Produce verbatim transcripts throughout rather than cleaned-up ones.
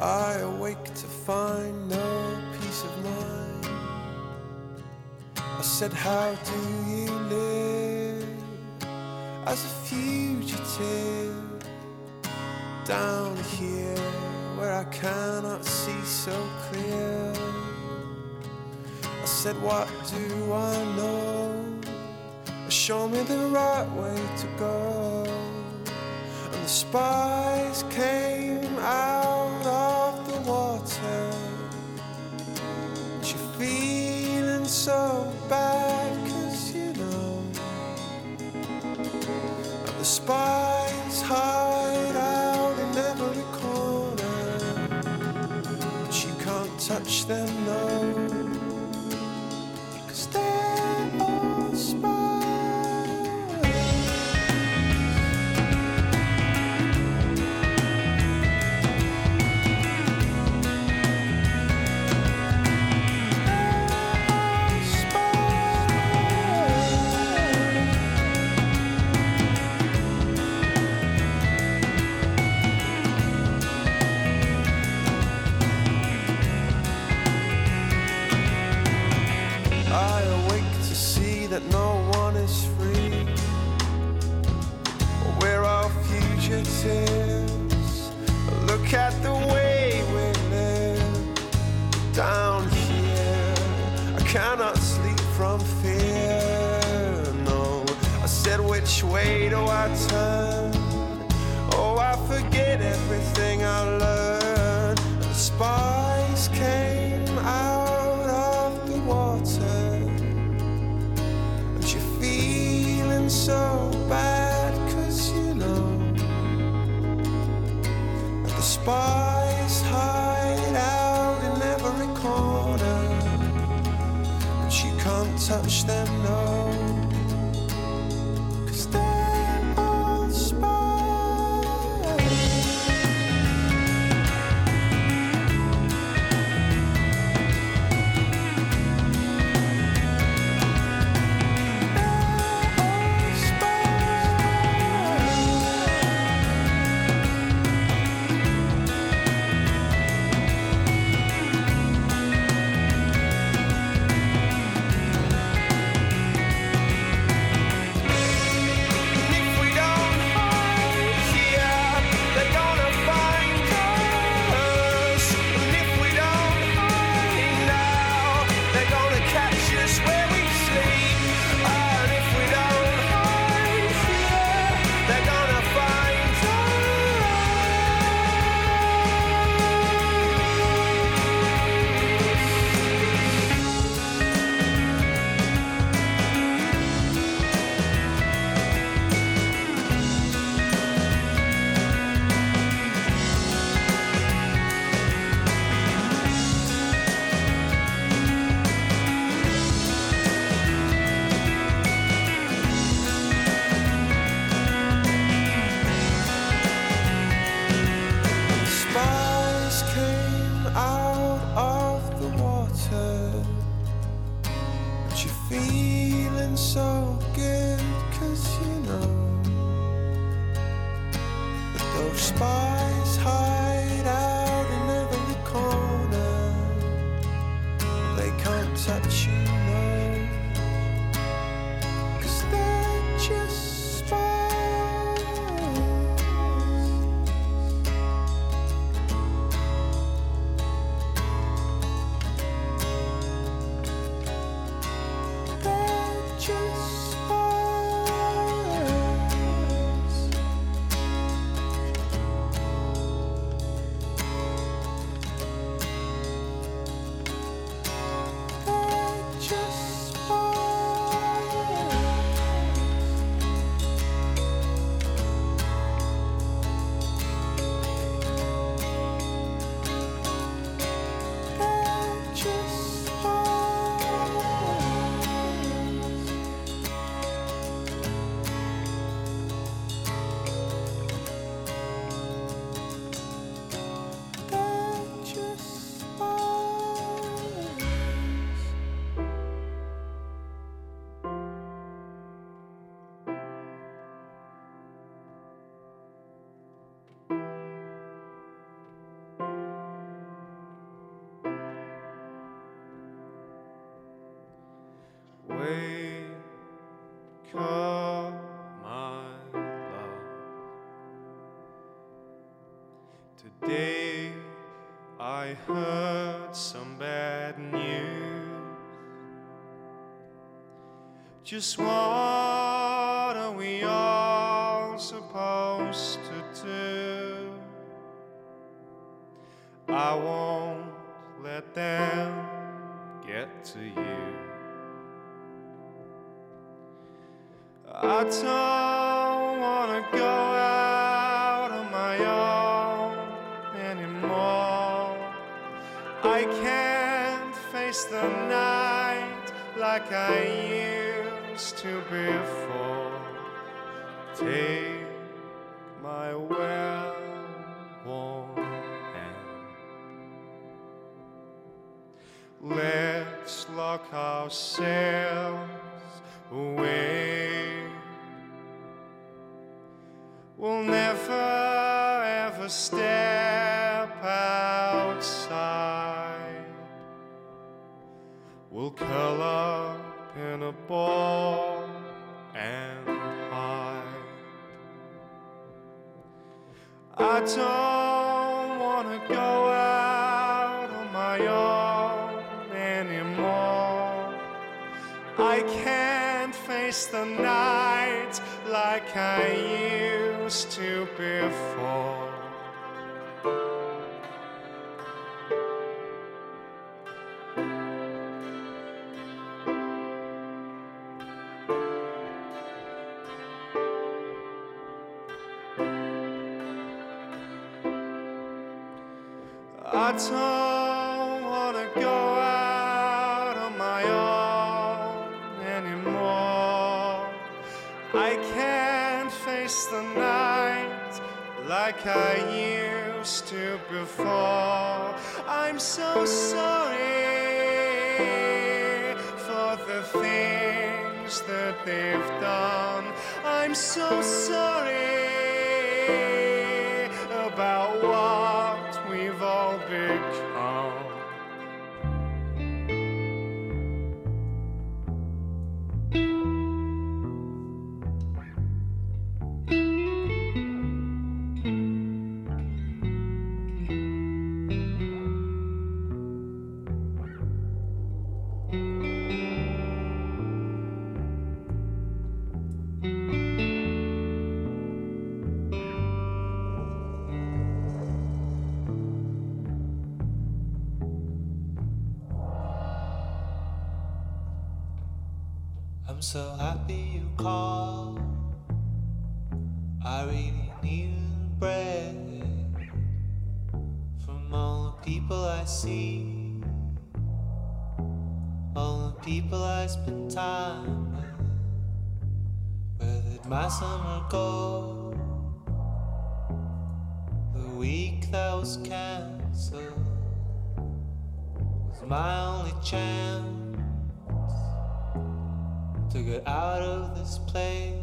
I awake to find no peace of mind. I said, how do you live as a fugitive down here where I cannot see so clear? I said, what do I know? Show me the right way to go. And the spies came out of the water. And you're feeling so bad, cause you know. And the spies hide out in every corner, but you can't touch them, no. Cause they're all spies. That no one is free. We're all fugitives. Look at the way we live down here. I cannot sleep from fear, no. I said, which way do I turn? Oh, I forget everything I learned. And the spies came out of the water. So bad, cause you know. And the spies hide out in every corner, but you can't touch them, no. Cause they're all so good, cause you know that those spies hide out in every corner. They can't touch you, no, cause they're just Wake up, my love. Today I heard some bad news. Just what are we all supposed to do? I won't let them get to you. I don't wanna go out on my own anymore. I can't face the night like I used to before. Take my well-worn hand. Let's lock ourselves away. We'll never ever step outside. We'll curl up in a ball and hide. I don't wanna go out on my own anymore. I can't face the night like I used to before. I don't wanna go out on my own anymore. I can't face the night like I used to before. I'm so sorry for the things that they've done. I'm so sorry about what we've all become. I'm so happy you called. I really need a break from all the people I see, all the people I spend time with. Where did my summer go? The week that was cancelled was my only chance to get out of this place.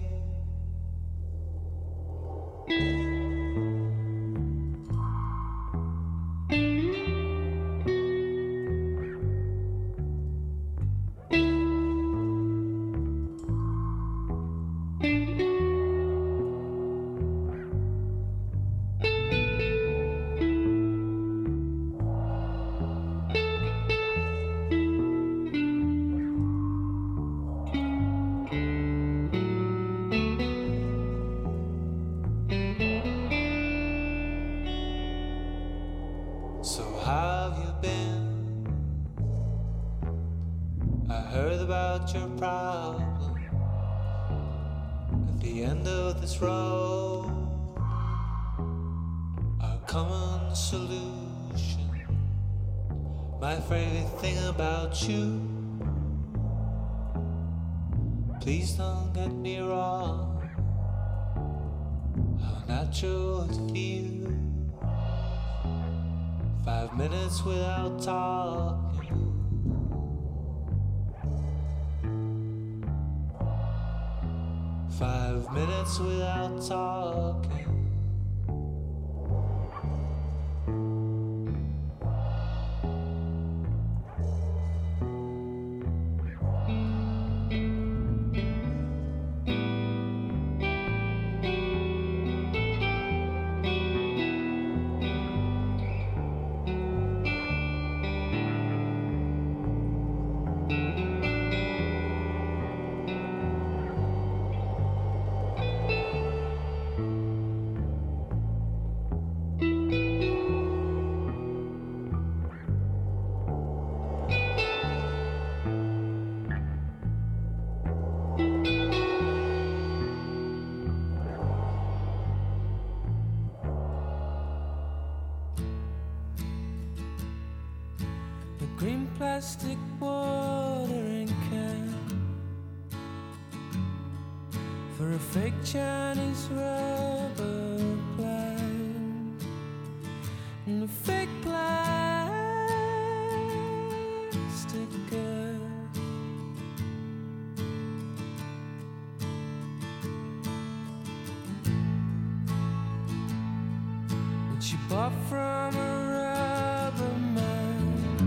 Your problem at the end of this road, our common solution. My favorite thing about you, please don't get me wrong, how natural it feels. Five minutes without talking, five minutes without talking. plastic watering can for a fake Chinese rubber plant and a fake plastic girl. That she bought from a rubber man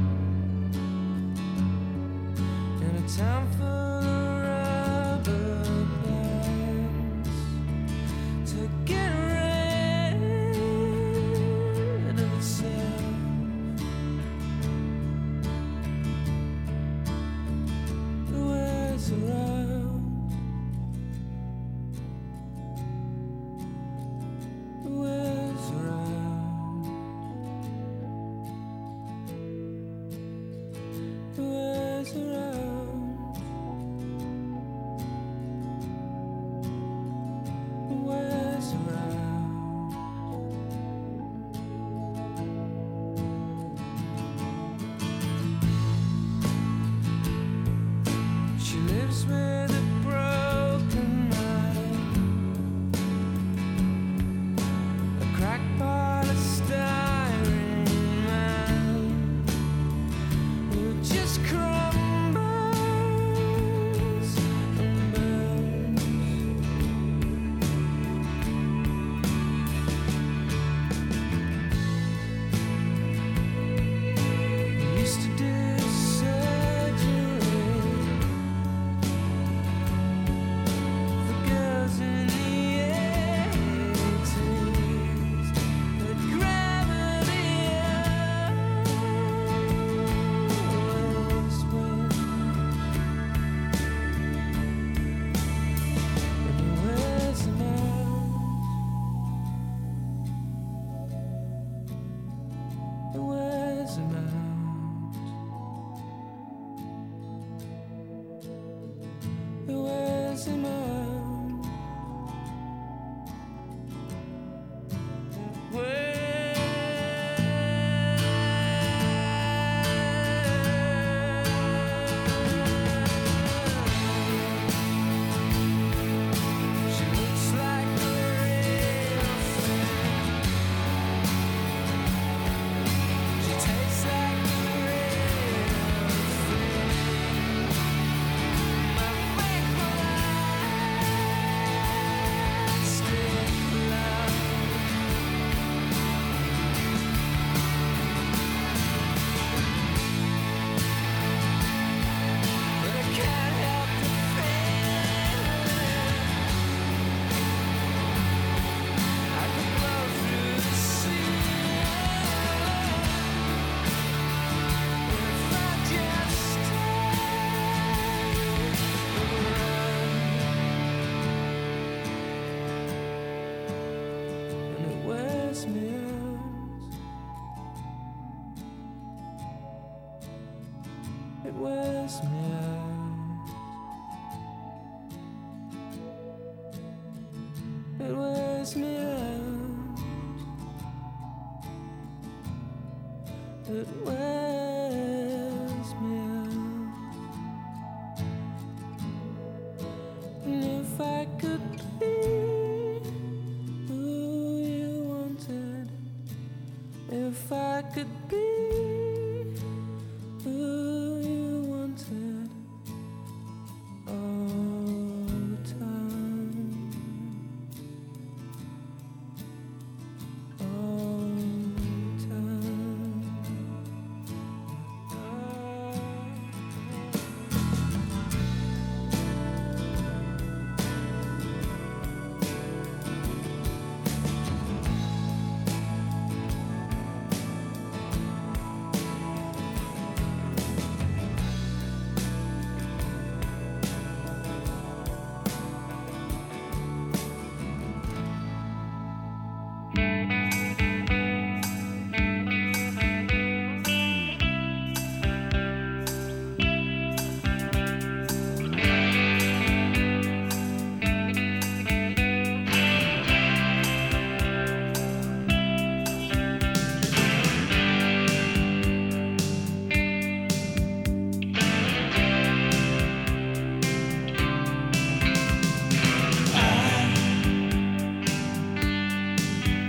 in a town full of rubber plants to get rid of itself. The world's around. The world's around. The world's around. The world's around. She lives with a broken mind, a crackpot of styrene man who just crumbles and burns. He used to do surgery for girls in the eighties, but gravity always wins. And he wears them out. He wears them out. He wears them out. She looks like a real thing. She tastes like a real thing. My fake plastic love. But I can't help the feeling I could blow through the ceiling if I just stayed around. And it wears me out. It wears me out. It wears me out. It wears me out. And if I could be who you wanted, if I could be who you wanted all the time, all the time.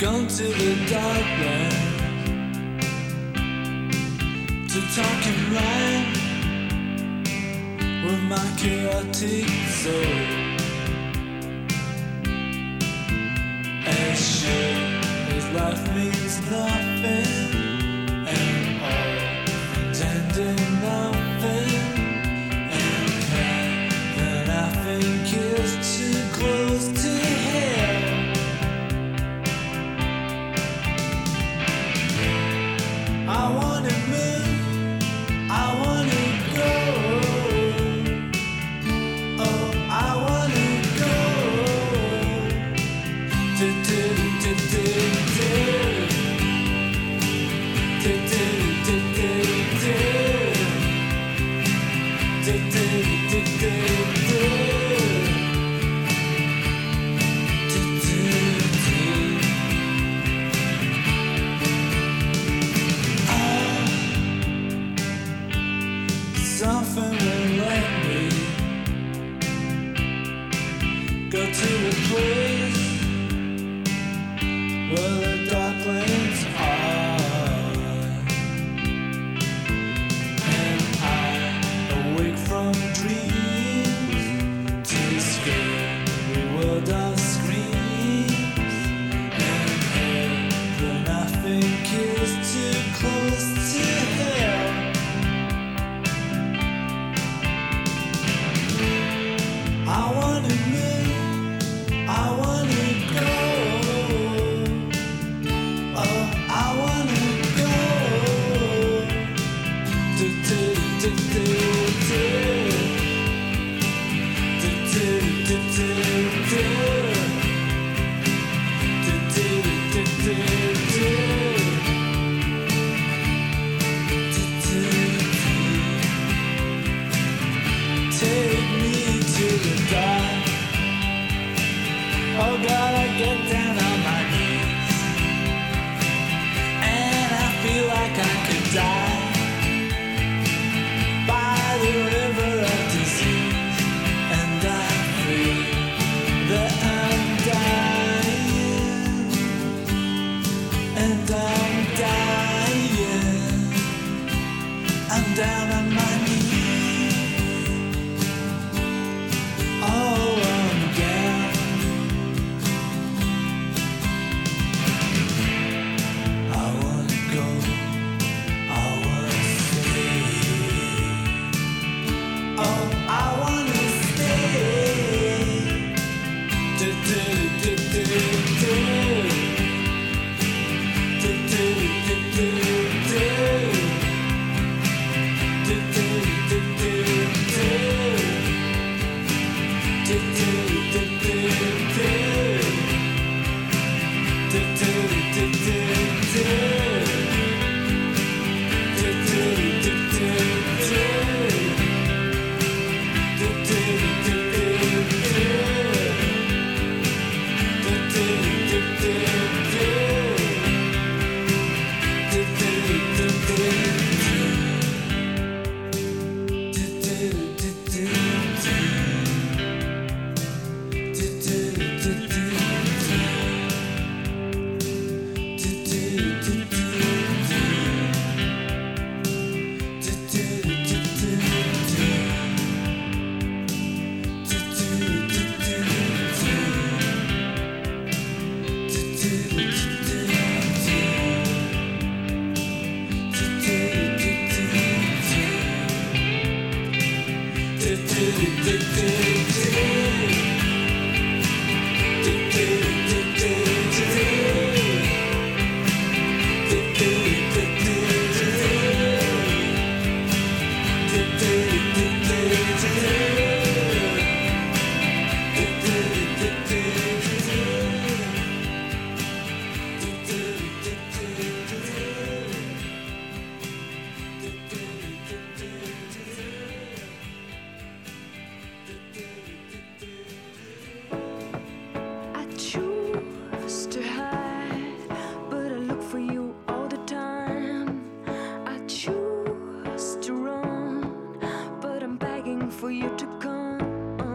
gone to the dark land to talk in rhyme with my chaotic soul. As sure as life means nothing and all things end in nothing, and heaven I think is too close to hell. I wanna move, I wanna go. Oh, I wanna go. Do, do, do, do, do. Do, do, do, do, do. Do, do, do, do, do. Do, do, do. Something will let me go to a place where the dark lanes are, and I awake from dreams to the scary world of screams, and heaven I think is too close to hell. I wanna move, I wanna go. Oh, I wanna go. Do, do, do, do, do. Do, do, do, do, do. Do, do, do, do, do. Do, do, do. Take me to the dark. Oh God, I get down on my knees, and I feel like I could die by the river of disease, and I feel that I'm dying, and I'm dying. I'm down on my knees. Oh, I'm down. I wanna go, I wanna stay. Oh, I wanna stay. Do, do, do, do, do. Do, do, do, do, do. Do, do, do, do, do. Do, do, do, do, do. Do, do, do, do, do. Do, do, do, do, do. Do, do, do, do, do. Do, do, do, do, do. Do, do, do, do, do.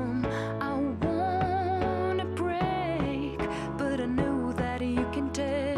you can tell.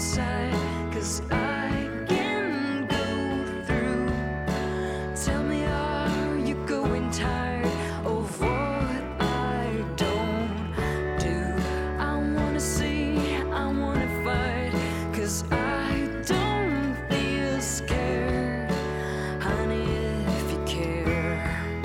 inside, 'cause I can go through. Tell me, are you going tired of what I don't do? I wanna see, I wanna fight, 'cause I don't feel scared, honey, if you care.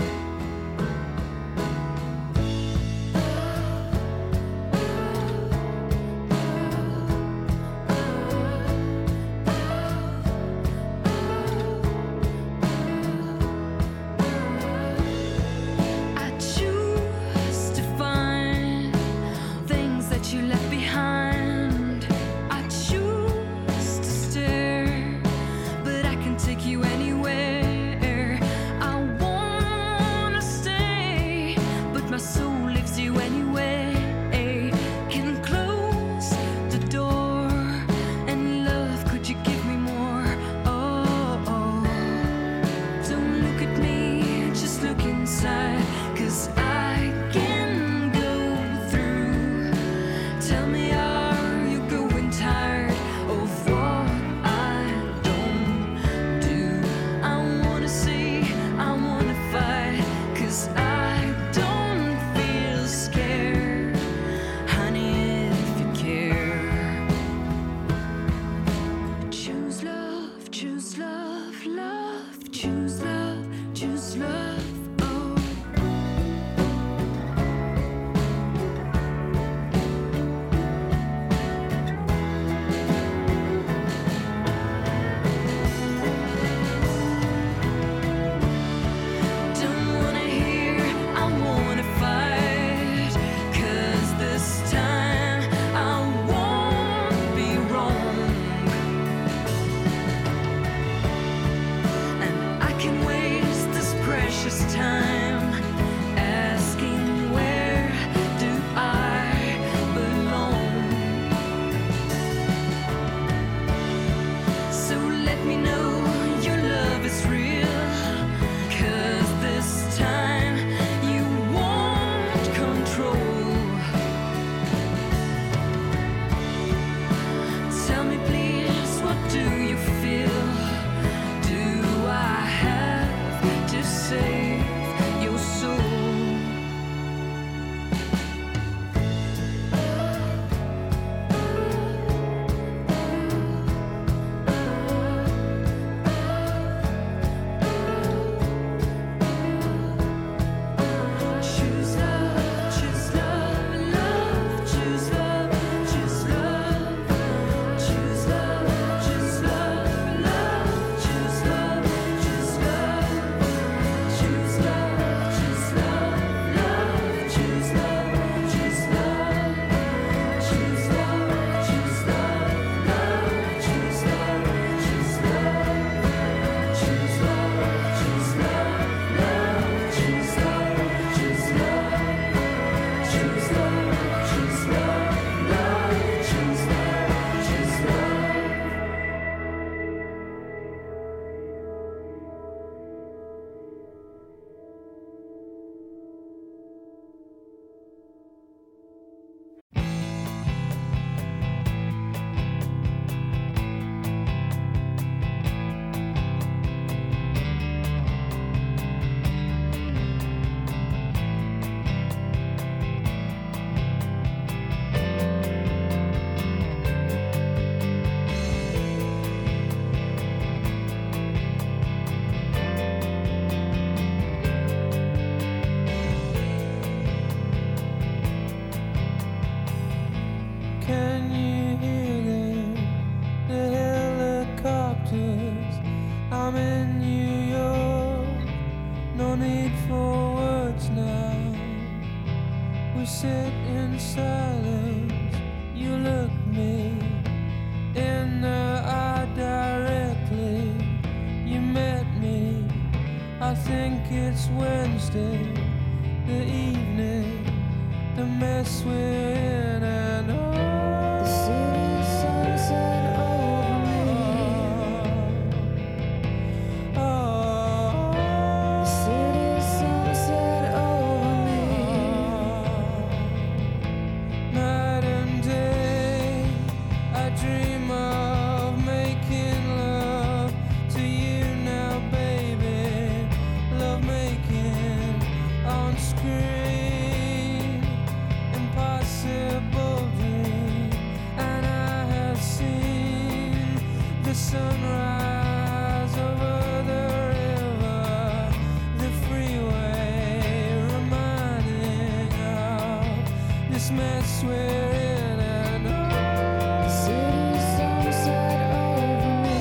I choose to find things that you left behind. I choose to stare, but I can take you anywhere. I wanna stay, but my soul leaves you anyway. Can close the door, and love, could you give me more? Oh, oh. Don't look at me, just look inside, 'cause I can go through. Tell me, are you going tired of what I don't do? I wanna see, I wanna fight, 'cause I don't feel scared, honey, if you care. Choose love, choose love, love, choose love, choose love. Oh. Don't wanna hear, I wanna fight, 'cause this time I won't be wrong. And I can waste this precious time asking, where do I belong? So let me know your love is real, 'cause this time you won't control. Tell me please, what do you feel? Do I have to save your soul? Choose love, choose love, love, choose love, choose love. Choose love, choose love, love, choose love, choose love. Choose love, choose love, love, choose love, choose love. Choose love, choose love, love, choose love, choose love. Choose love, choose love, love, choose love, choose love. Choose love, choose love, love, choose love, choose love. Can you hear them? The helicopters. I'm in New York. No need for words now. We sit in silence. You look me in the eye directly. You met me. I think it's Wednesday, the evening, the mess we're in, and oh, The city sunset over me. oh, The city sunset over me. night and day I dream of this mess we're in, and oh, the city sunset over me.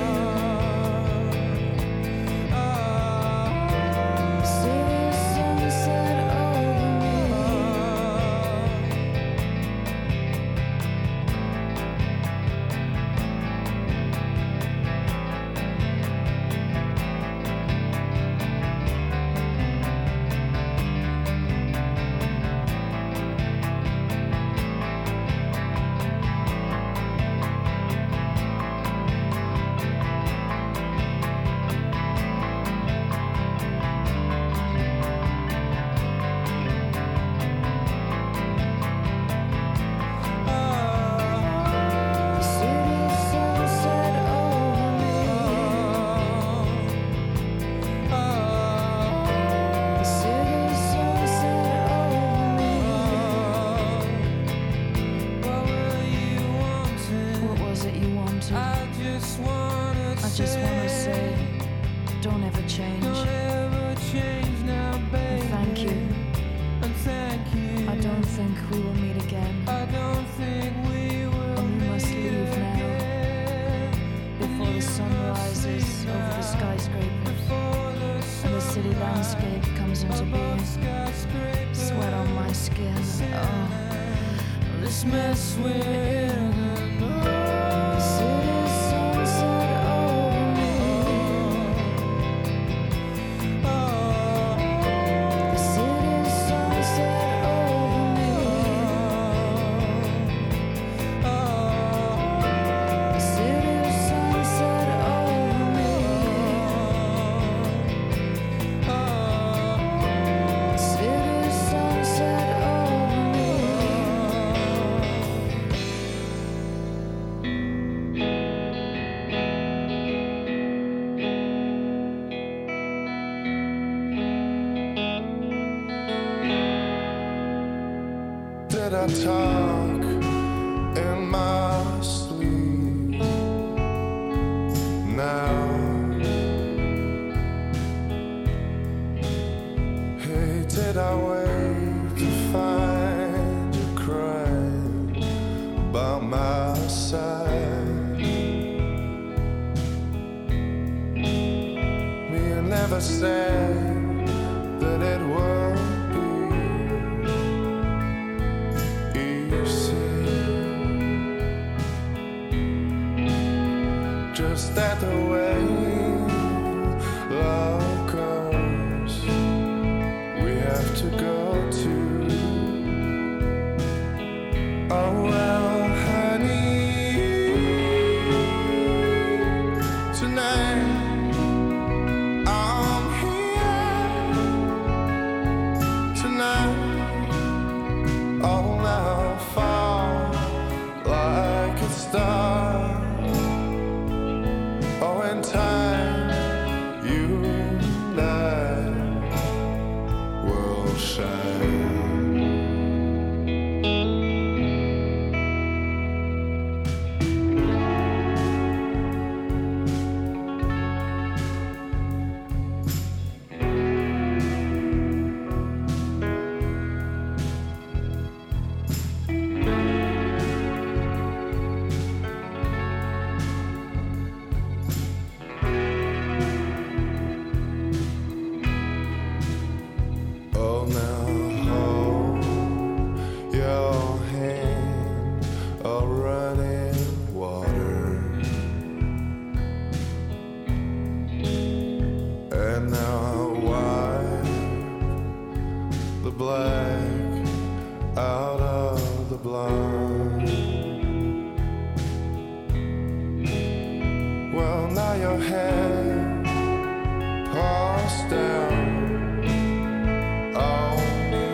oh, The city sunset over me. The city sunset over me. The city sunset over me. what were you wanting? What was it you wanted? I just wanna I just wanna say, don't ever change. don't ever change now, baby. And thank you. And thank you. I don't think we will meet again. I don't think we will And we must meet leave now, again. before the sun rises over the skyscrapers Before the and the city sunrise landscape comes into above being. skyscrapers. Sweat on my skin. Oh, This mess we're in, and oh, the city sunset over me. The city sunset over me. The city sunset over me. The city sunset over me. Did I talk in my sleep? Now, hey, did I wait to find you crying by my side? Me, I never said that it would be easy. Just that the way love goes, we have to go to. Oh well, honey, tonight I'm here. Tonight I'll now fall like a star. Oh, in time, you and I will shine. Oh, now hold your hand, a running water. And now wipe the black out of the blind. Well, now your head passed down on me,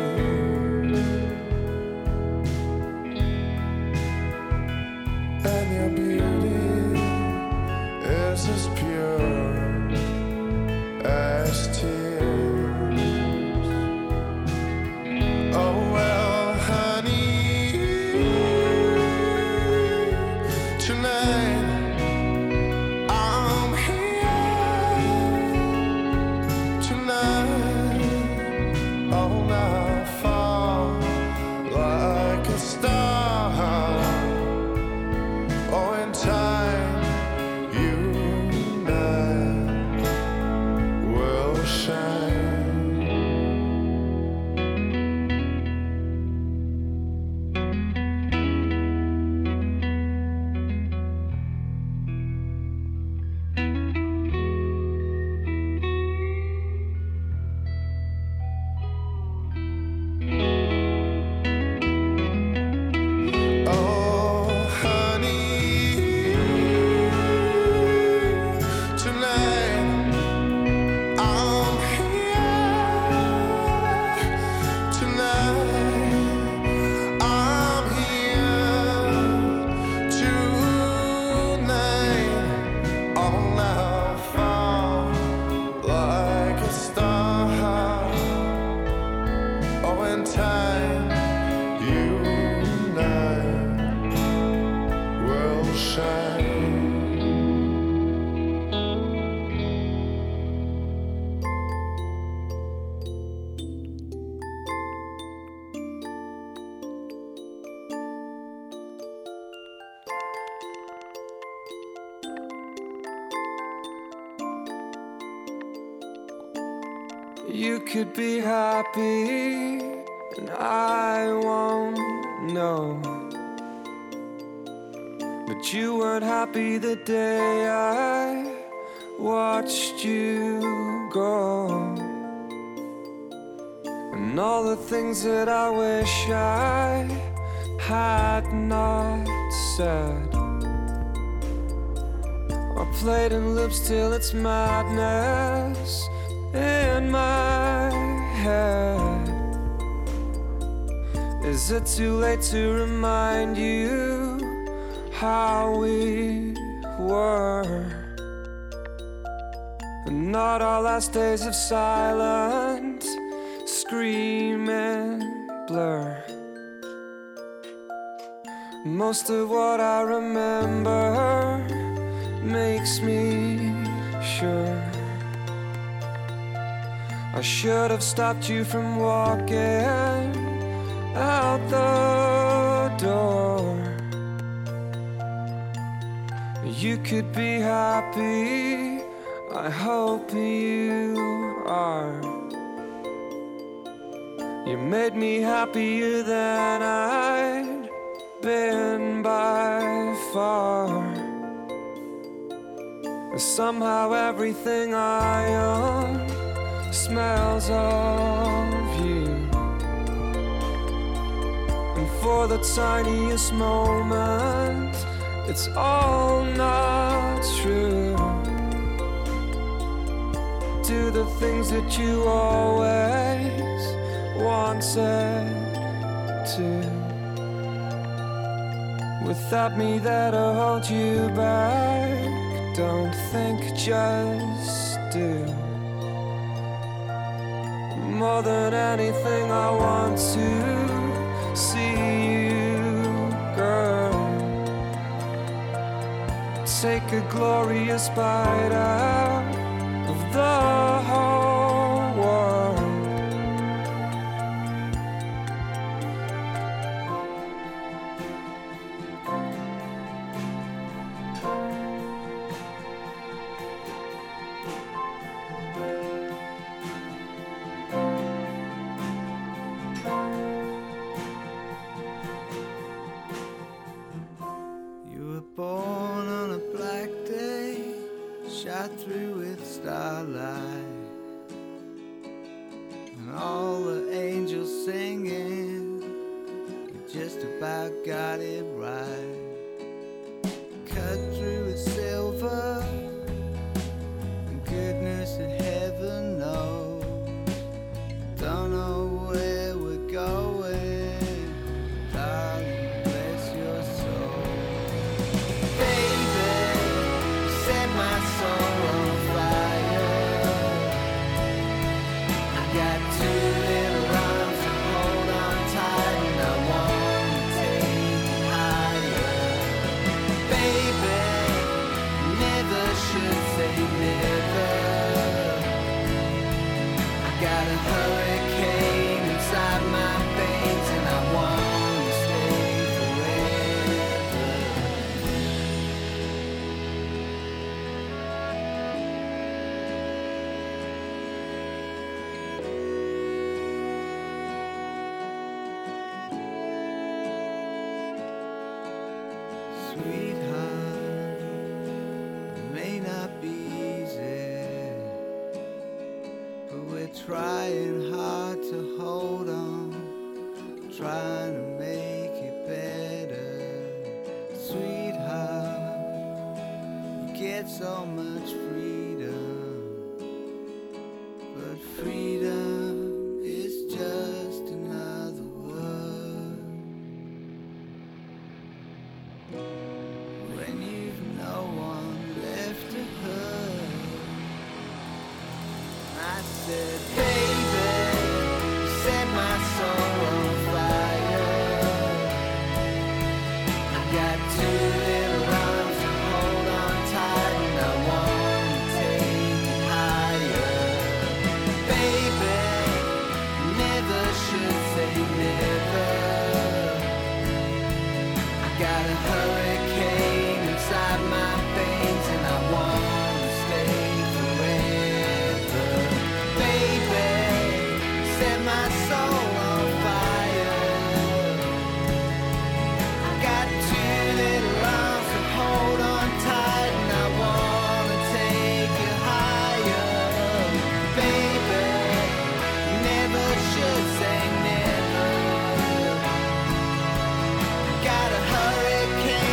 and your beauty is as pure as tears. Oh well, honey, star. Oh, in time, you and I will shine. You could be happy, and I won't know. But you weren't happy the day I watched you go. And all the things that I wish I had not said are played in loops till it's madness in my head. Is it too late to remind you how we were? And not our last days of silence, scream and blur. Most of what I remember makes me sure I should have stopped you from walking out the door. You could be happy, I hope you are. You made me happier than I'd been by far. Somehow everything I own smells of you. And for the tiniest moment, it's all not true. Do the things that you always wanted to. Without me there to hold you back, don't think, just do. More than anything I want to see you, girl. Take a glorious bite out of the whole world. Born on a black day, shot through with starlight, and all the angels singing, you just about got it right. Cut through with silver, and goodness in heaven knows, don't know where we're going, darling. Never Sweetheart, it may not be easy, but we're trying hard to hold on, trying to make it better. Sweetheart, you get so much freedom, but freedom is just another word when you've no one left to hurt. I said, baby, you set my soul on fire. I got two little arms to hold on tight, and I want to take it higher. Baby, never should say never. I got a hurricane inside my veins, and I want to stay forever. Baby, set my soul on fire. I got two little arms to hold on tight, and I want to take you higher. Baby, never should say never. Got a hurricane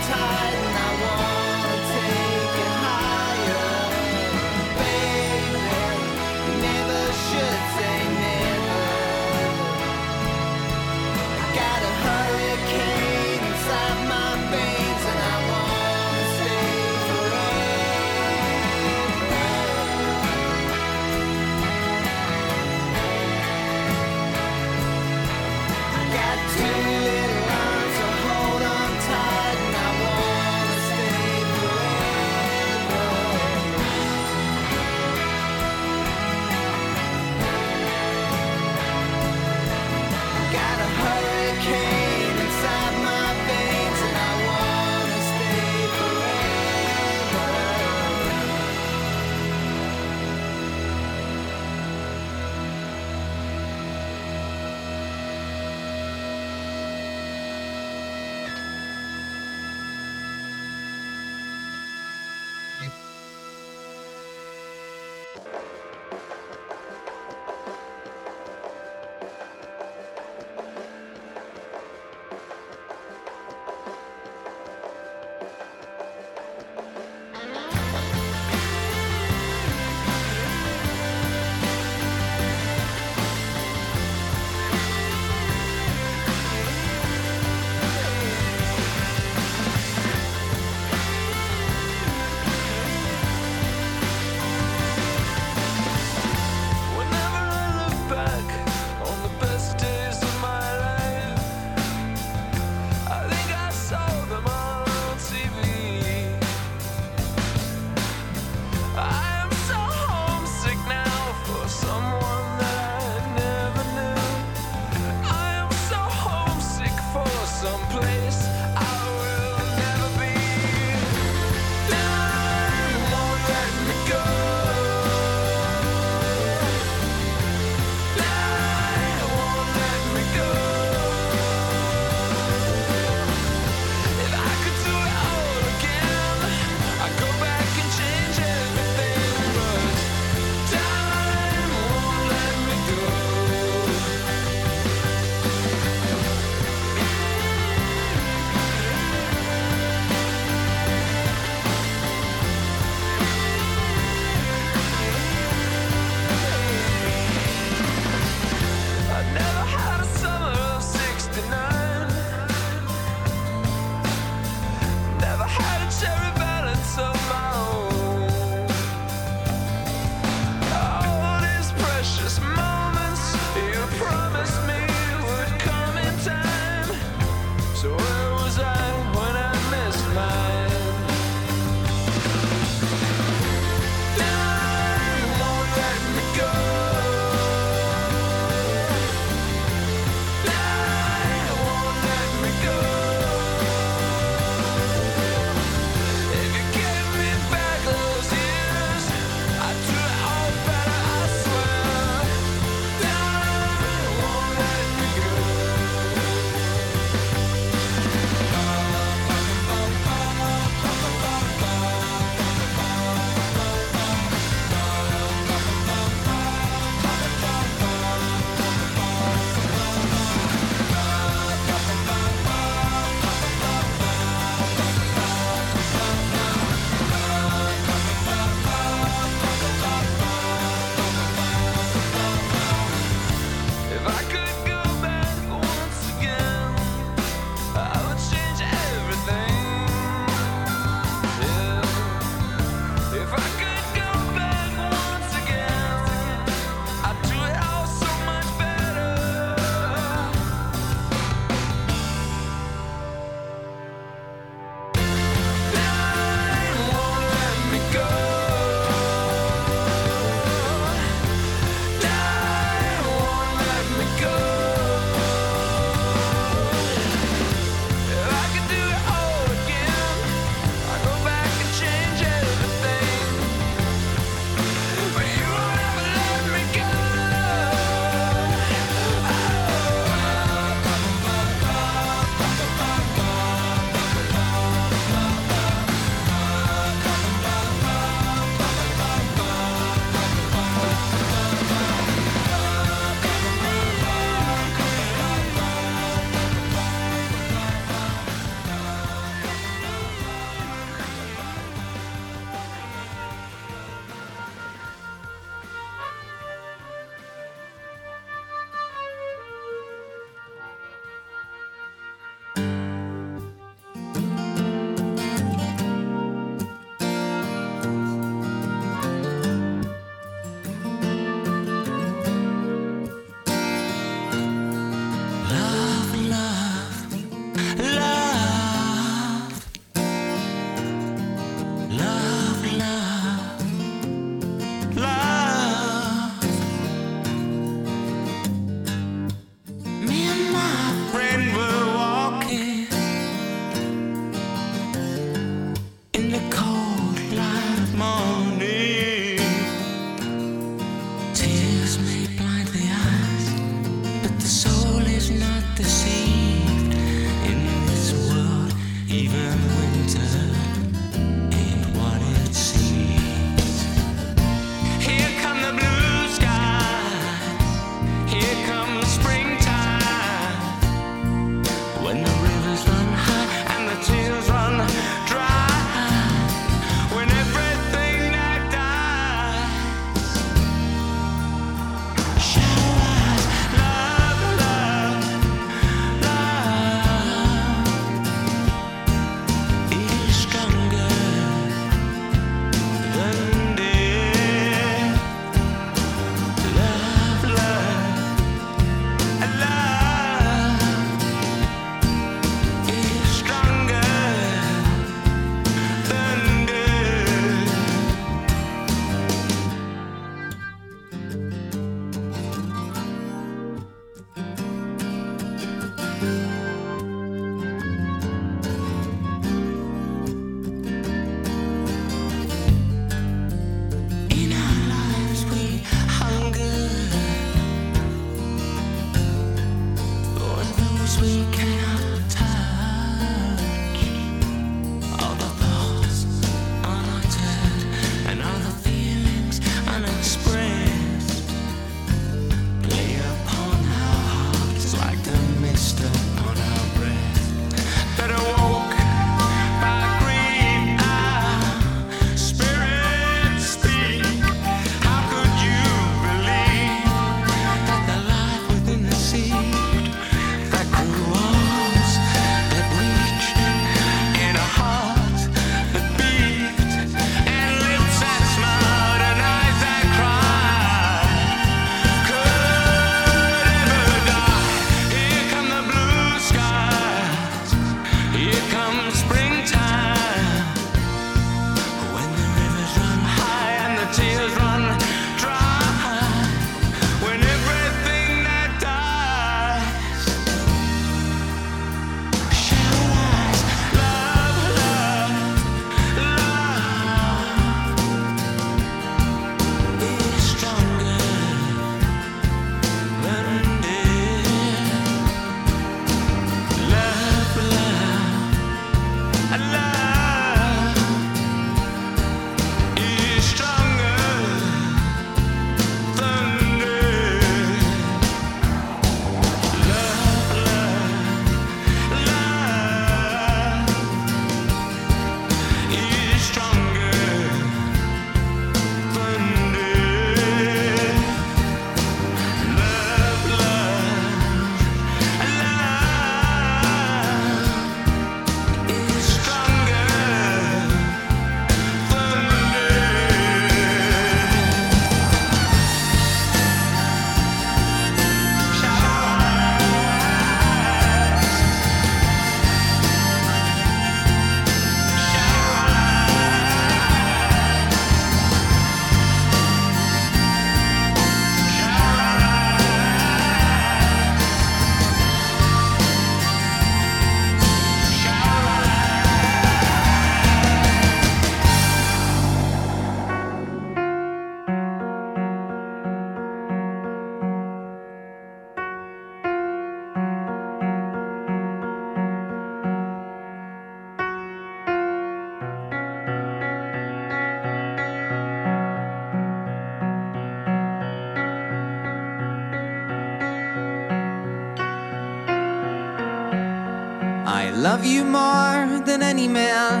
I love you more than any man,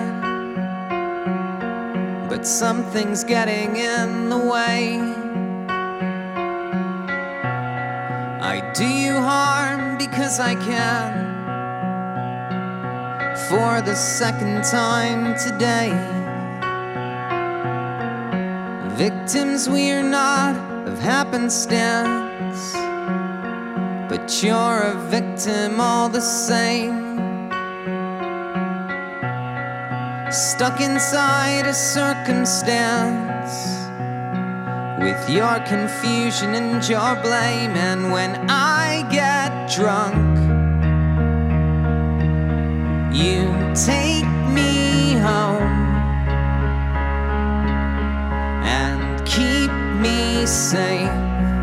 but something's getting in the way. I do you harm because I can, for the second time today. Victims we're not of happenstance, but you're a victim all the same. Stuck inside a circumstance, with your confusion and your blame. And when I get drunk, you take me home and keep me safe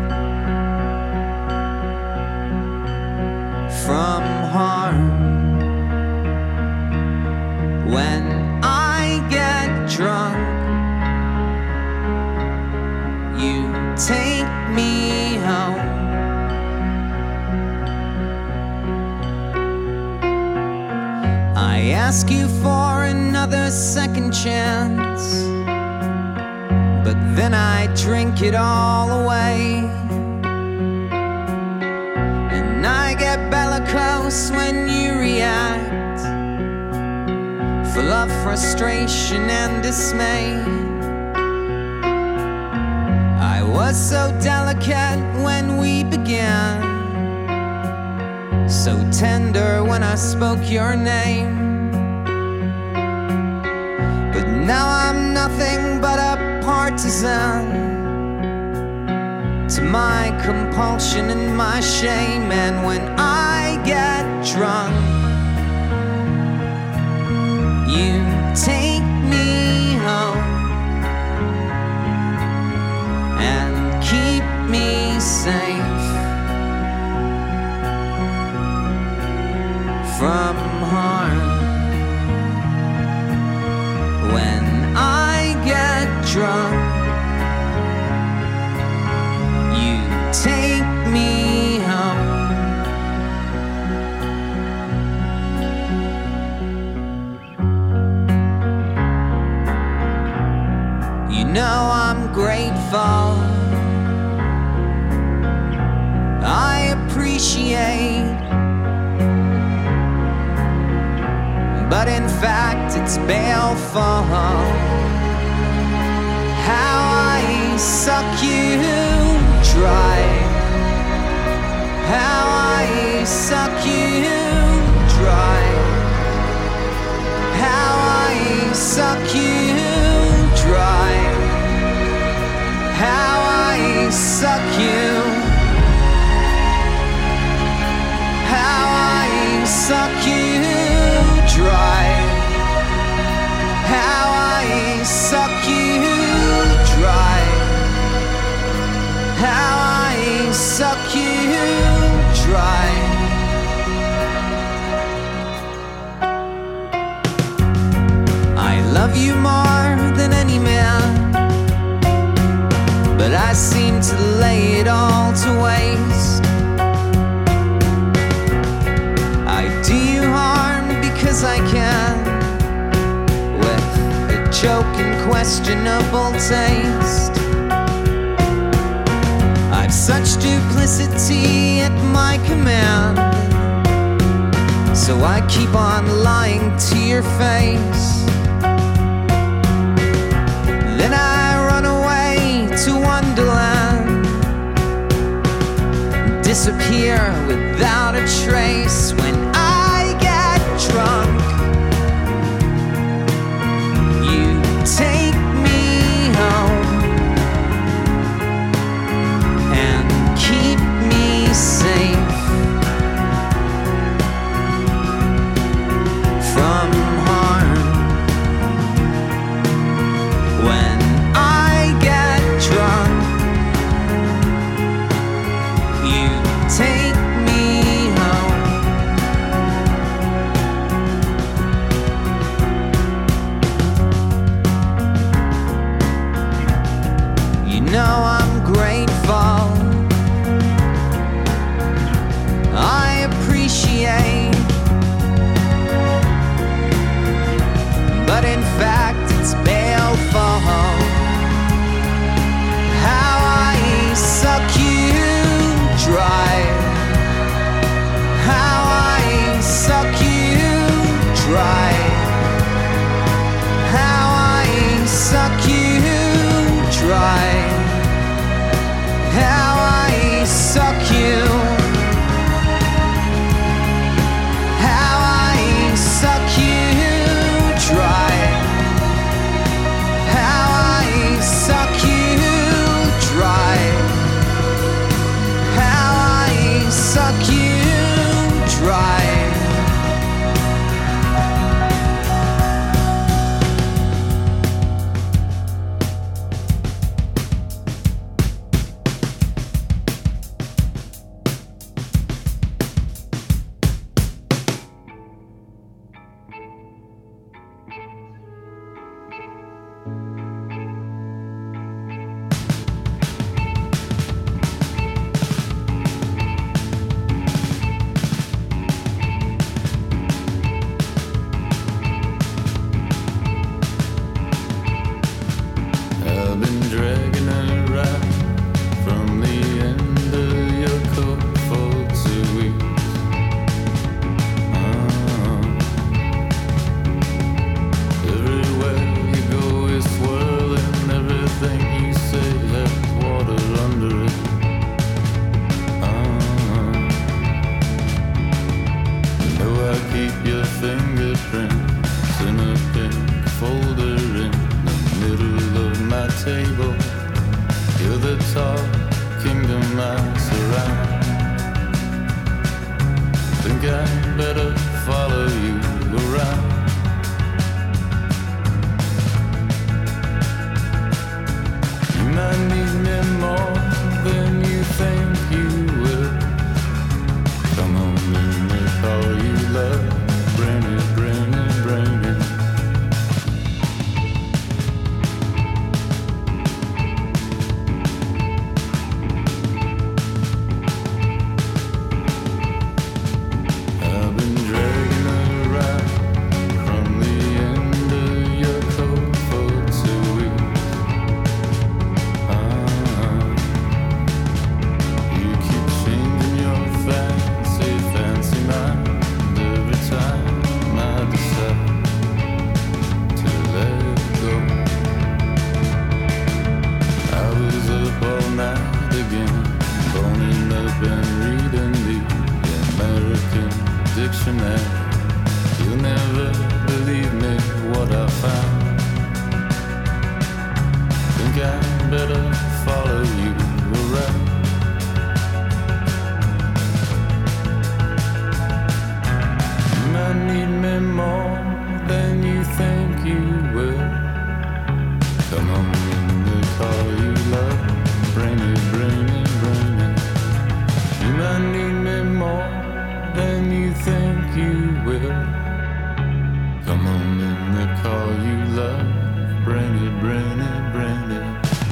from harm. When I get drunk, you take me home. I ask you for another second chance, but then I drink it all away. And I get bellicose when you react, full of frustration and dismay. I was so delicate when we began, so tender when I spoke your name. But now I'm nothing but a partisan to my compulsion and my shame. And when I get drunk, you take me home and keep me safe from harm. When I get drunk, you take me home. You know I'm grateful, I appreciate, but in fact it's baleful how I suck you dry, how I suck you dry, how I suck you dry, how I suck you, how I suck you dry, how I suck you dry, how I suck you dry. I love you more than any man, but I seem to lay it all to waste. I do you harm because I can, with a joke and questionable taste. I've such duplicity at my command, so I keep on lying to your face. Then I run away to Wonderland, disappear without a trace. When I get drunk, you take me home and keep me safe from harm. When I get drunk, you take me home never believe me what I found. Think I better follow you around. You might need me more than you think you will. Come on, let me call you love. Bring it, bring it, bring it. You might need me more than you think you will. Come on, let me call you love. Bring it, bring it, bring it.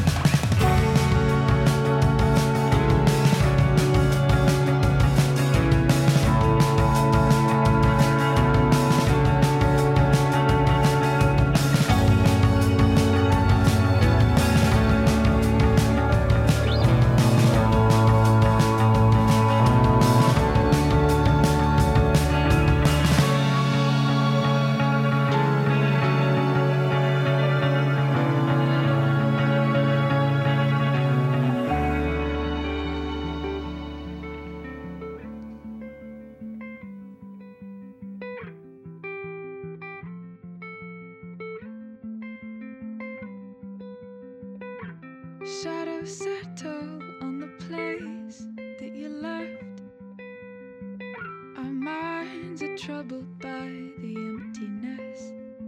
Shadows settle on the place that you left. Our minds are troubled by the emptiness.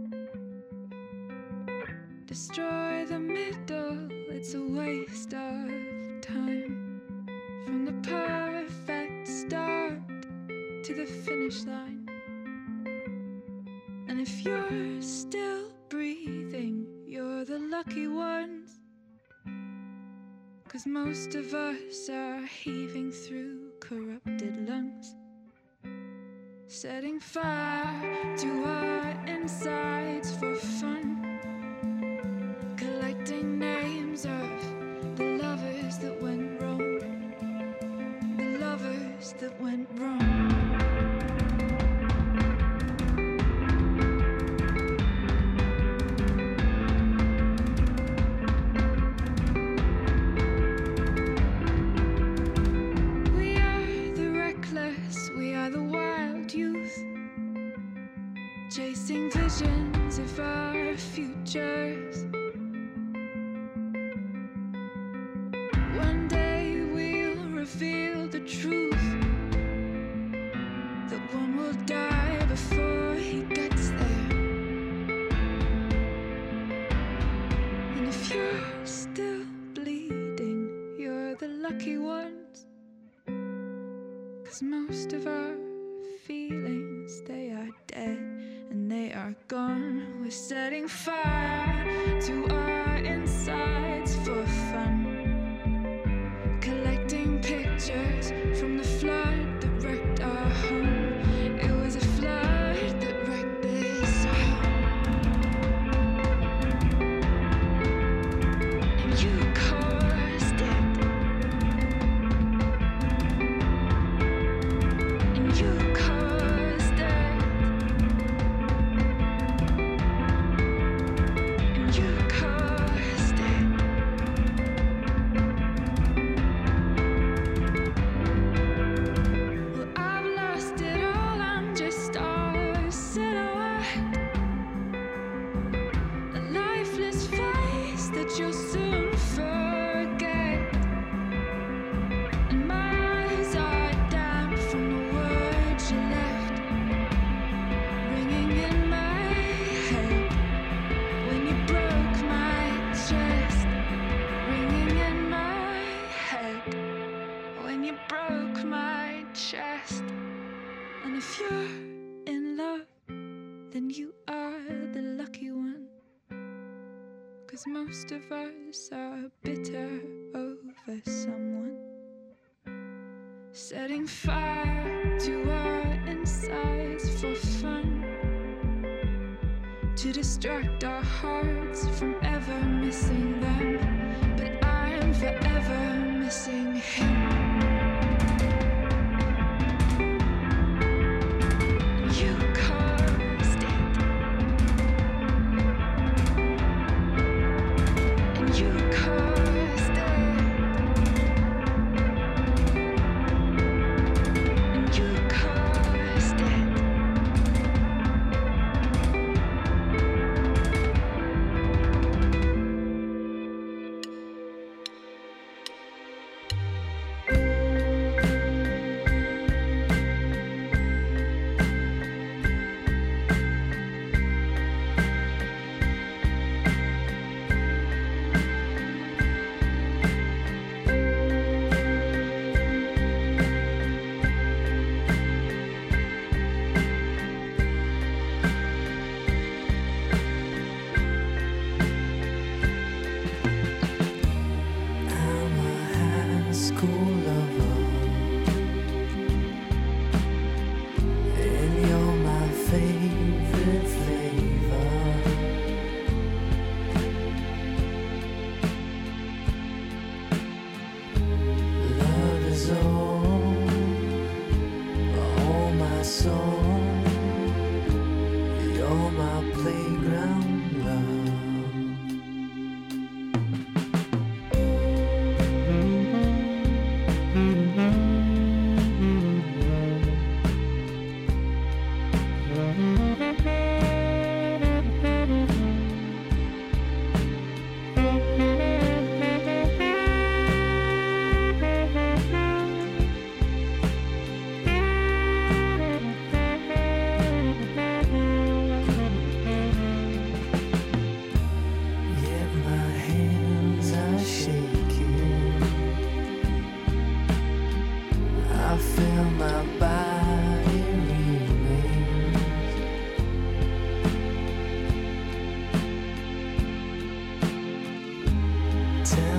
Destroy the middle, it's a waste of time. From the perfect start to the finish line. And if you're still breathing, you're the lucky ones. 'Cause most of us are heaving through corrupted lungs, setting fire to our insides for fun, collecting names of the lovers that went wrong, the lovers that went wrong. Chasing visions of our futures. One day we'll reveal the truth, that one will die before he gets there. And if you're still bleeding, you're the lucky ones. 'Cause most of our feelings, they are dead and they are gone. We're setting fire to our insides for fun, collecting pictures from the flood that wrecked our home. It was a flood that wrecked this home. And you caused it. And you caused it. You caused it. Well, I've lost it all, I'm just our silhouette, a lifeless face that you'll soon forget. And my eyes are damp from the words you left, ringing in my head. When you broke my chest, ringing in my head. When you broke my chest. And if you're in love, then you are the lucky one. 'Cause most of us are bitter over someone, setting fire to our insides for fun, to distract our hearts from ever missing them. But I'm forever missing him. You caused it. And you caused it. And you caused it.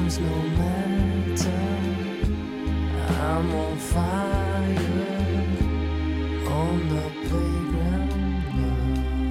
seems no matter. I'm on fire on the playground now.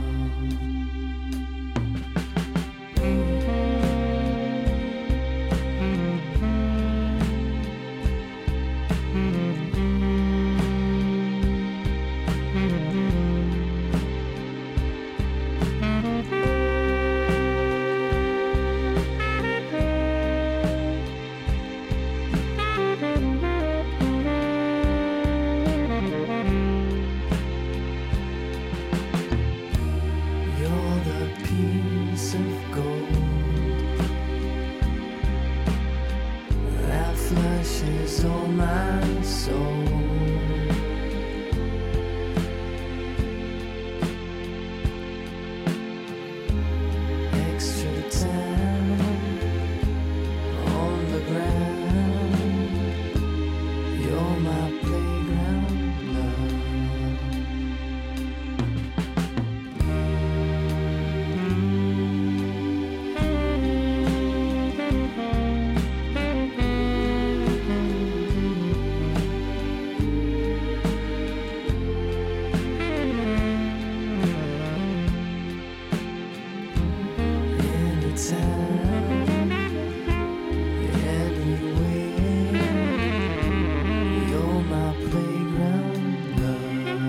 You're the piece of gold that flushes all my soul. Extra time on the ground. You're my playground love. Anytime, anywhere, you're my playground love.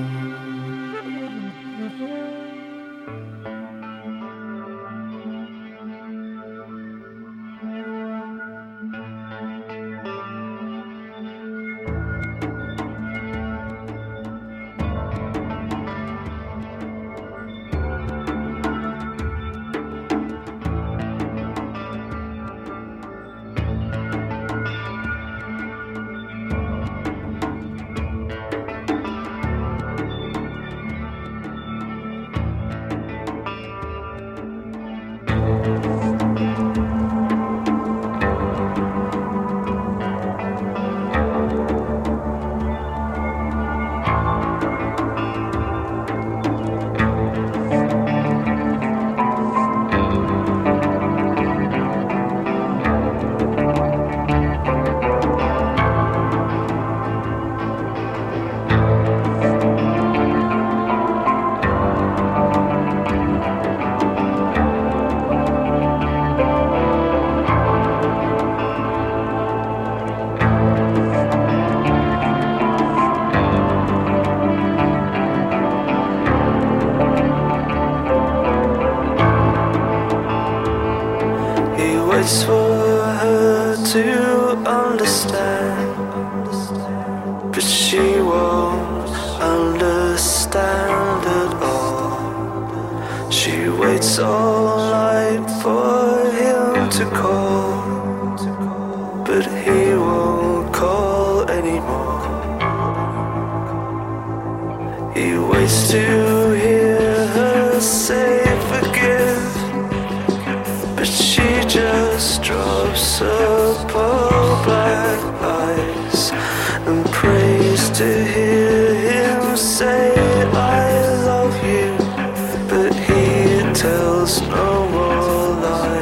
He waits for her to understand, but she won't understand at all. She waits all night for him to call, but he won't call anymore. He waits to hear her say forgive, but she just drops her pearl black eyes and prays to hear him say I love you, but he tells no more lies.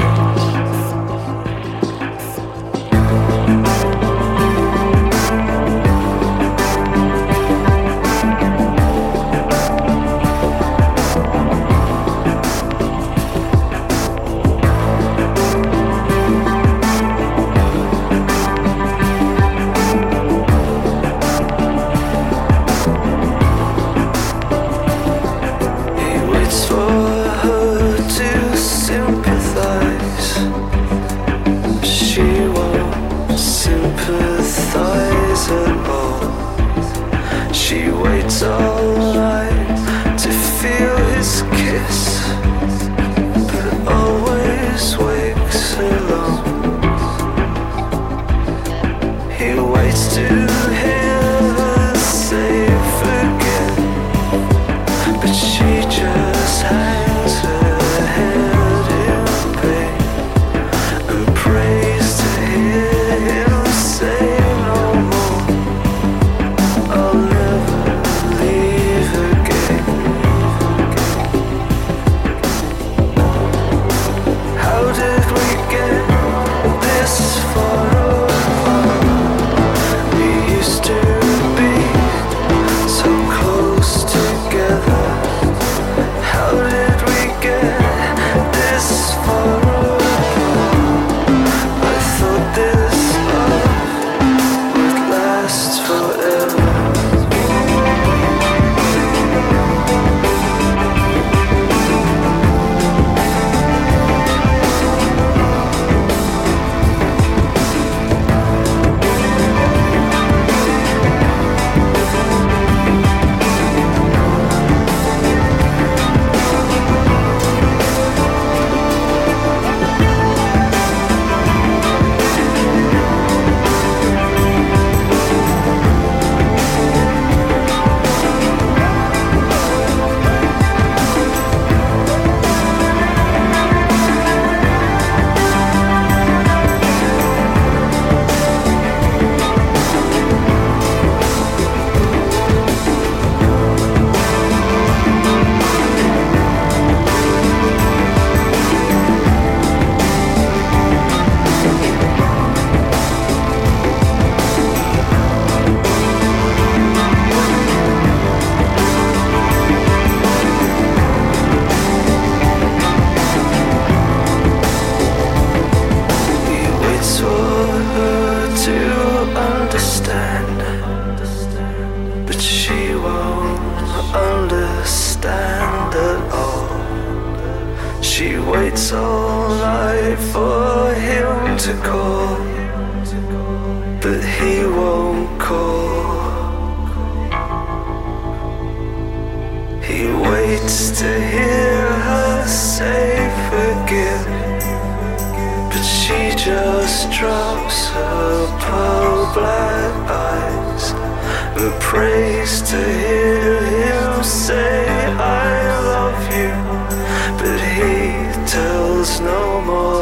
He waits for her to sympathize. She won't sympathize at all. She waits all night to feel his kiss, but always wakes alone. He waits to hear her say forget, but she just hangs her head in pain and prays to hear him say no more. I'll never leave again. waits all night for him to call, but he won't call. He waits to hear her say forgive, but she just drops her pearl black eyes and prays to hear him say I love you, but he tells no more.